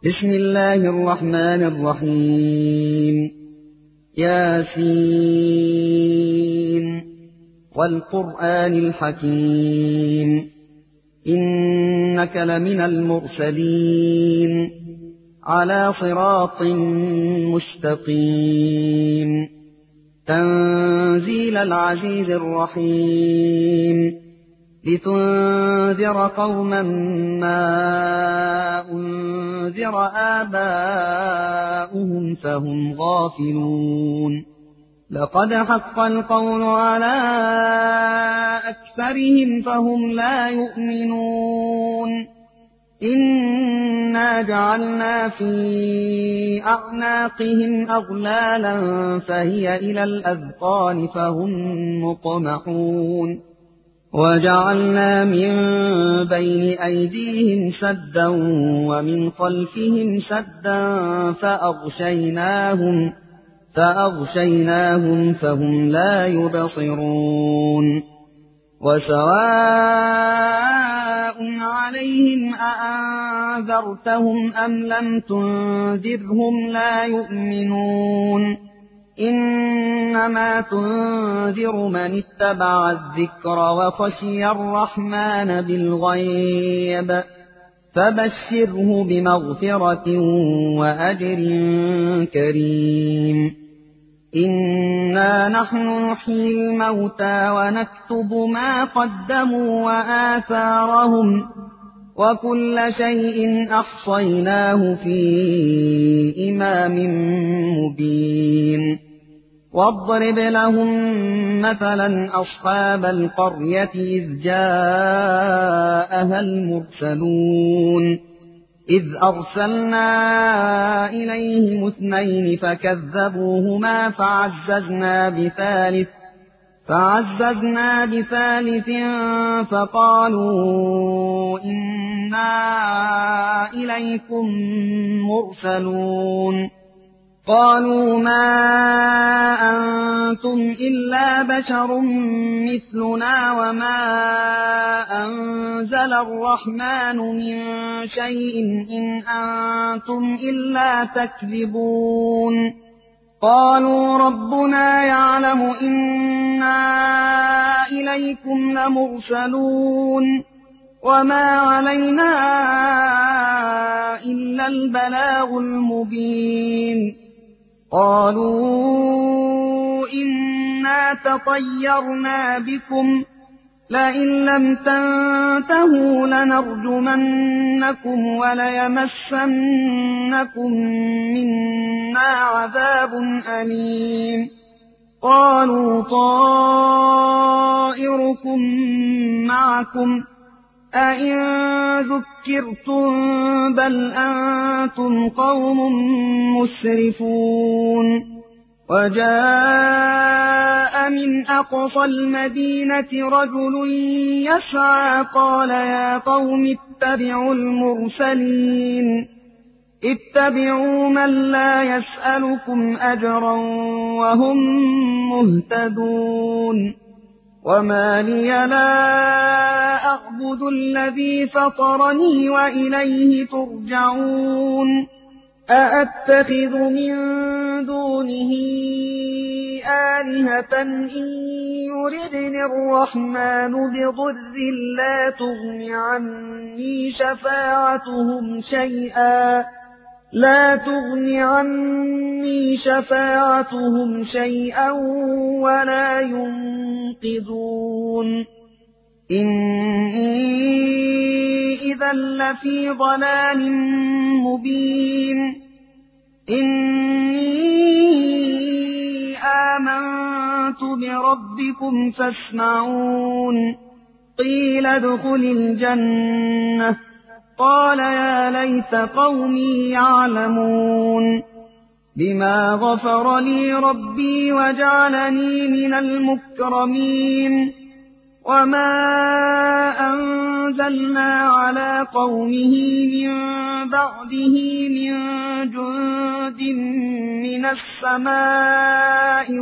بسم الله الرحمن الرحيم. ياسين والقرآن الحكيم إنك لمن المرسلين على صراط مستقيم تنزيل العزيز الرحيم لتنذر قوما ما أنذر آباؤهم فهم غافلون لقد حق القول على أكثرهم فهم لا يؤمنون إنا جعلنا في أعناقهم أغلالا فهي إلى الأذقان فهم مقمحون وجعلنا من بين أيديهم سدا ومن خلفهم سدا فأغشيناهم فهم لا يبصرون وسواء عليهم أأنذرتهم أم لم تنذرهم لا يؤمنون إنما تنذر من اتبع الذكر وخشي الرحمن بالغيب فبشره بمغفرة وأجر كريم إنا نحن نحيي الموتى ونكتب ما قدموا وآثارهم وكل شيء أحصيناه في إمام مبين واضرب لهم مثلا أصحاب القرية إذ جاءها المرسلون إذ أرسلنا إليهم 2 فكذبوهما فعززنا بثالث فقالوا إنا إليكم مرسلون قالوا ما أنتم إلا بشر مثلنا وما أنزل الرحمن من شيء إن أنتم إلا تكذبون قالوا ربنا يعلم إنا إليكم لمرسلون وما علينا إلا البلاغ المبين قالوا إنا تطيرنا بكم لئن لم تنتهوا لنرجمنكم وليمسنكم منا عذاب أليم قالوا طائركم معكم أئن ذكرتم بل أنتم قوم مسرفون وجاء من أقصى المدينة رجل يسعى قال يا قوم اتبعوا المرسلين اتبعوا من لا يسألكم أجرا وهم مهتدون وما لي لا أعبد الذي فطرني وإليه ترجعون أأتخذ من دونه آلهة إن يردني الرحمن بضر لا تغن عني شفاعتهم شيئا ولا ينقذون إني إذا لفي ضلال مبين إني آمنت بربكم فاسمعون قيل ادخل الجنة قال يا ليت قومي يعلمون بما غفر لي ربي وجعلني من المكرمين وما أنزلنا على قومه من بعده من جند من السماء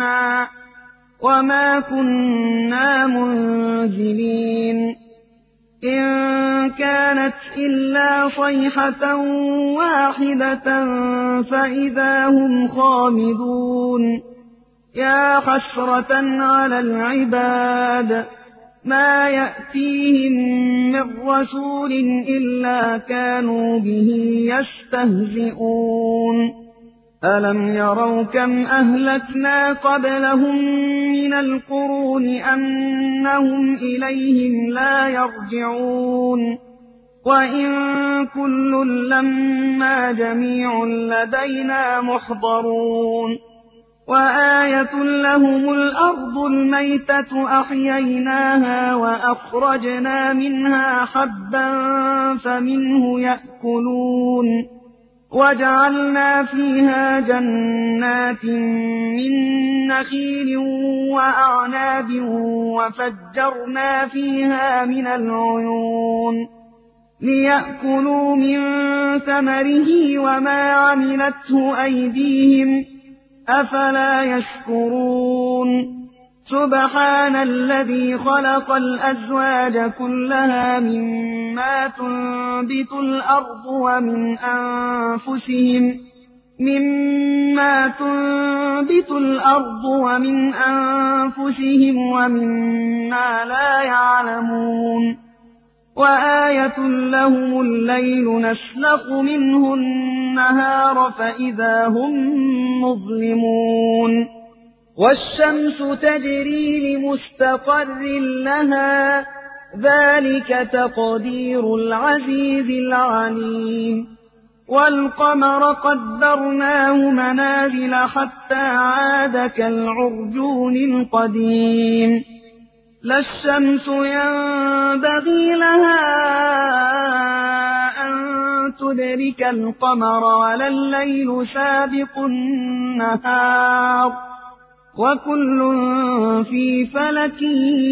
وما كنا منزلين إن كانت إلا صيحة واحدة فإذا هم خامدون يا حسرة على العباد ما يأتيهم من رسول إلا كانوا به يستهزئون ألم يروا كم أهلكنا قبلهم من القرون أنهم إليهم لا يرجعون وإن كل لما جميع لدينا محضرون وآية لهم الأرض الميتة أحييناها وأخرجنا منها حبا فمنه يأكلون وجعلنا فيها جنات من نخيل وأعناب وفجرنا فيها من العيون ليأكلوا من ثمره وما عملته أيديهم أفلا يشكرون سبحان الذي خلق الأزواج كلها مما تنبت الأرض ومن أنفسهم ومما لا يعلمون وآية لهم الليل نسلخ منه النهار فإذا هم مظلمون والشمس تجري لمستقر لها ذلك تقدير العزيز العليم والقمر قدرناه منازل حتى عاد كالعرجون القديم لا الشمس ينبغي لها أن تدرك القمر ولا الليل سابق النهار وكل في فلك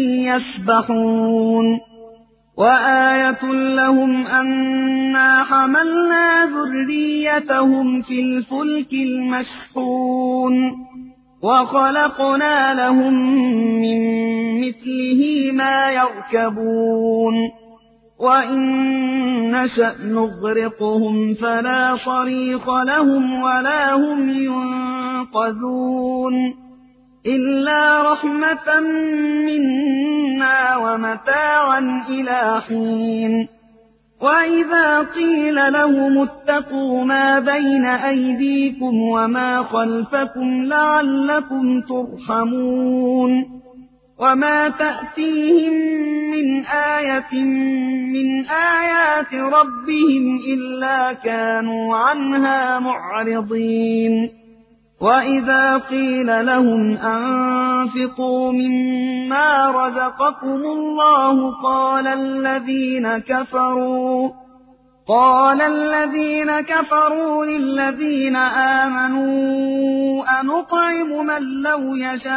يسبحون وآية لهم أنا حملنا ذريتهم في الفلك المشحون وخلقنا لهم من مثله ما يركبون وإن نشأ نغرقهم فلا صريخ لهم ولا هم ينقذون إلا رحمة منا ومتاعا إلى حين وإذا قيل لهم اتقوا ما بين أيديكم وما خلفكم لعلكم ترحمون وما تأتيهم من آية من آيات ربهم إلا كانوا عنها معرضين وإذا قيل لهم أنفقوا مما رزقكم الله قال الذين كفروا للذين آمنوا أنطعم من لو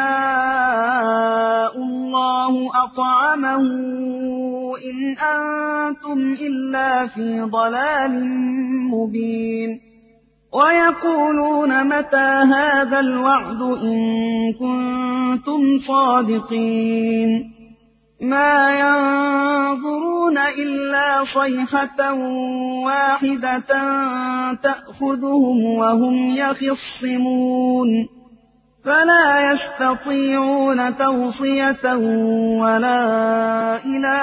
يشاء الله أطعمه إن أنتم إلا في ضلال مبين ويقولون متى هذا الوعد إن كنتم صادقين ما ينظرون إلا صيحة واحدة تأخذهم وهم يخصمون فلا يستطيعون توصية ولا إلى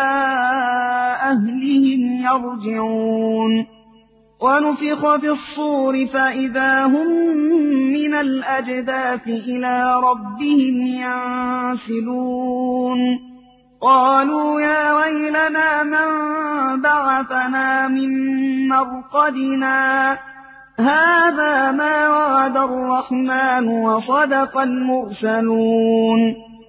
أهلهم يرجعون ونفخ في الصور فإذا هم من الأجداث إلى ربهم ينسلون قالوا يا ويلنا من بعثنا من مرقدنا هذا ما وعد الرحمن وصدق المرسلون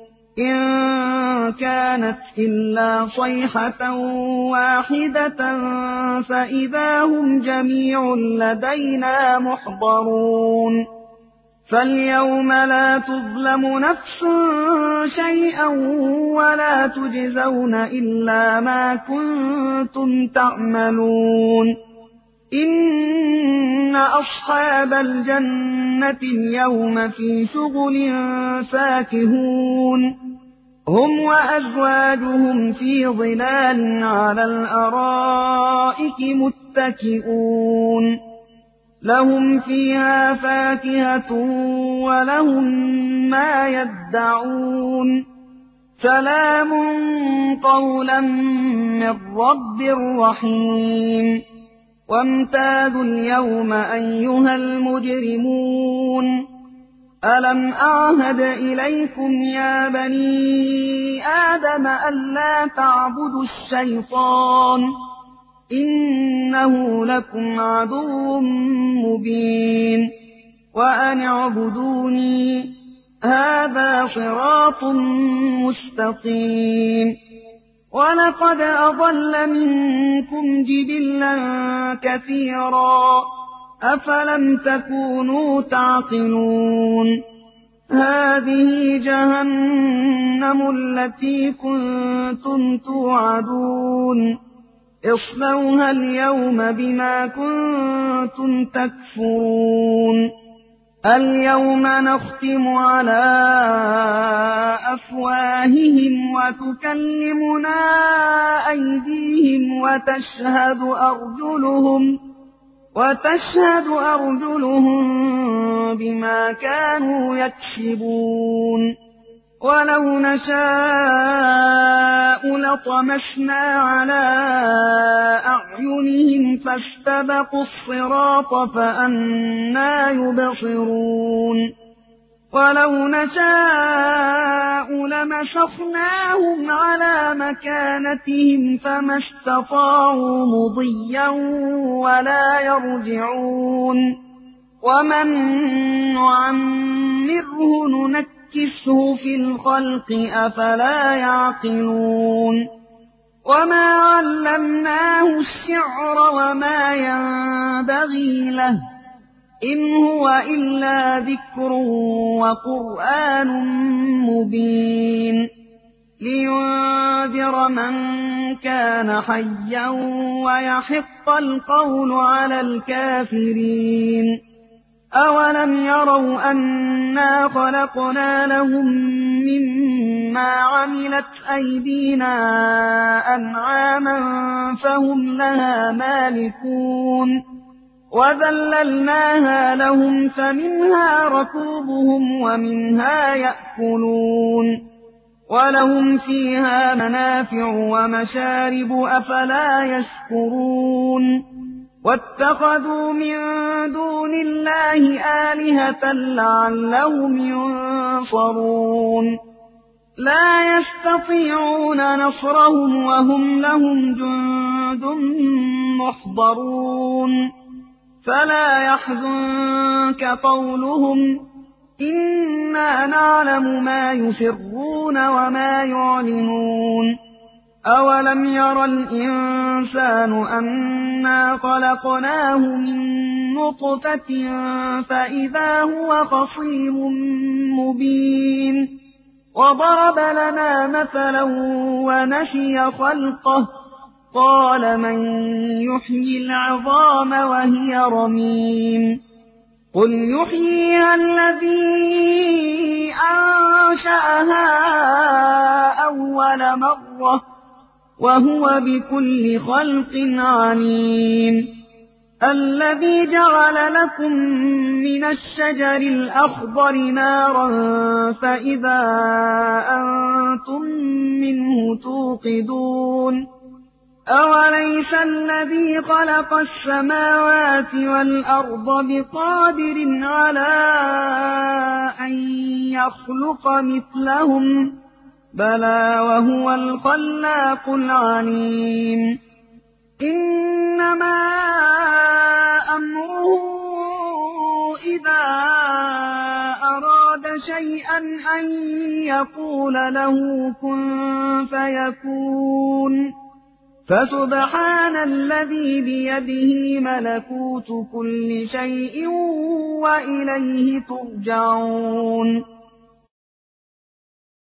إن كانت إلا صيحة واحدة فإذا هم جميع لدينا محضرون فاليوم لا تظلم نفس شيئا ولا تجزون إلا ما كنتم تعملون إن أصحاب الجنة اليوم في شغل فاكهون هم وأزواجهم في ظلال على الأرائك متكئون لهم فيها فاكهة ولهم ما يدعون سلام قولا من رب رحيم وامتازوا اليوم أيها المجرمون ألم أعهد إليكم يا بني آدم ألا تعبدوا الشيطان إنه لكم عدو مبين وأن اعبدوني هذا صراط مستقيم ولقد أضل منكم جبلا كثيرا أفلم تكونوا تعقلون هذه جهنم التي كنتم توعدون اصلوها اليوم بما كنتم تكفرون اليوم نختم على أفواههم وتكلمنا أيديهم وتشهد أرجلهم بما كانوا يكسبون ولو نشاء لطمسنا على أعينهم فاستبقوا الصراط فأنى يبصرون ولو نشاء لمسخناهم على مكانتهم فما استطاعوا مضيا ولا يرجعون ومن نعمره ننكسه في الخلق أفلا يعقلون وما علمناه الشعر وما ينبغي له إن هو إلا ذكر وقرآن مبين لينذر من كان حيا ويحق القول على الكافرين أولم يروا أنا خلقنا لهم مما عملت أيدينا أنعاما فهم لها مالكون وذللناها لهم فمنها ركوبهم ومنها يأكلون ولهم فيها منافع ومشارب أفلا يشكرون واتخذوا من دون الله آلهة لعلهم ينصرون لا يستطيعون نصرهم وهم لهم جند محضرون فلا يحزنك قولهم إنا نعلم ما يسرون وما يعلنون أولم ير الإنسان أنا خلقناه من نطفة فإذا هو خصيم مبين وضرب لنا مثلا ونسي خلقه قال من يحيي العظام وهي رميم قل يحييها الذي أنشأها أول مرة وهو بكل خلق عليم الذي جعل لكم من الشجر الأخضر نارا فإذا أنتم منه توقدون أوليس الذي خلق السماوات والأرض بقادر على أن يخلق مثلهم بلى وهو الخلاق العليم إنما أمره إذا أراد شيئا أن يقول له كن فيكون فسبحان الذي بيده ملكوت كل شيء وإليه ترجعون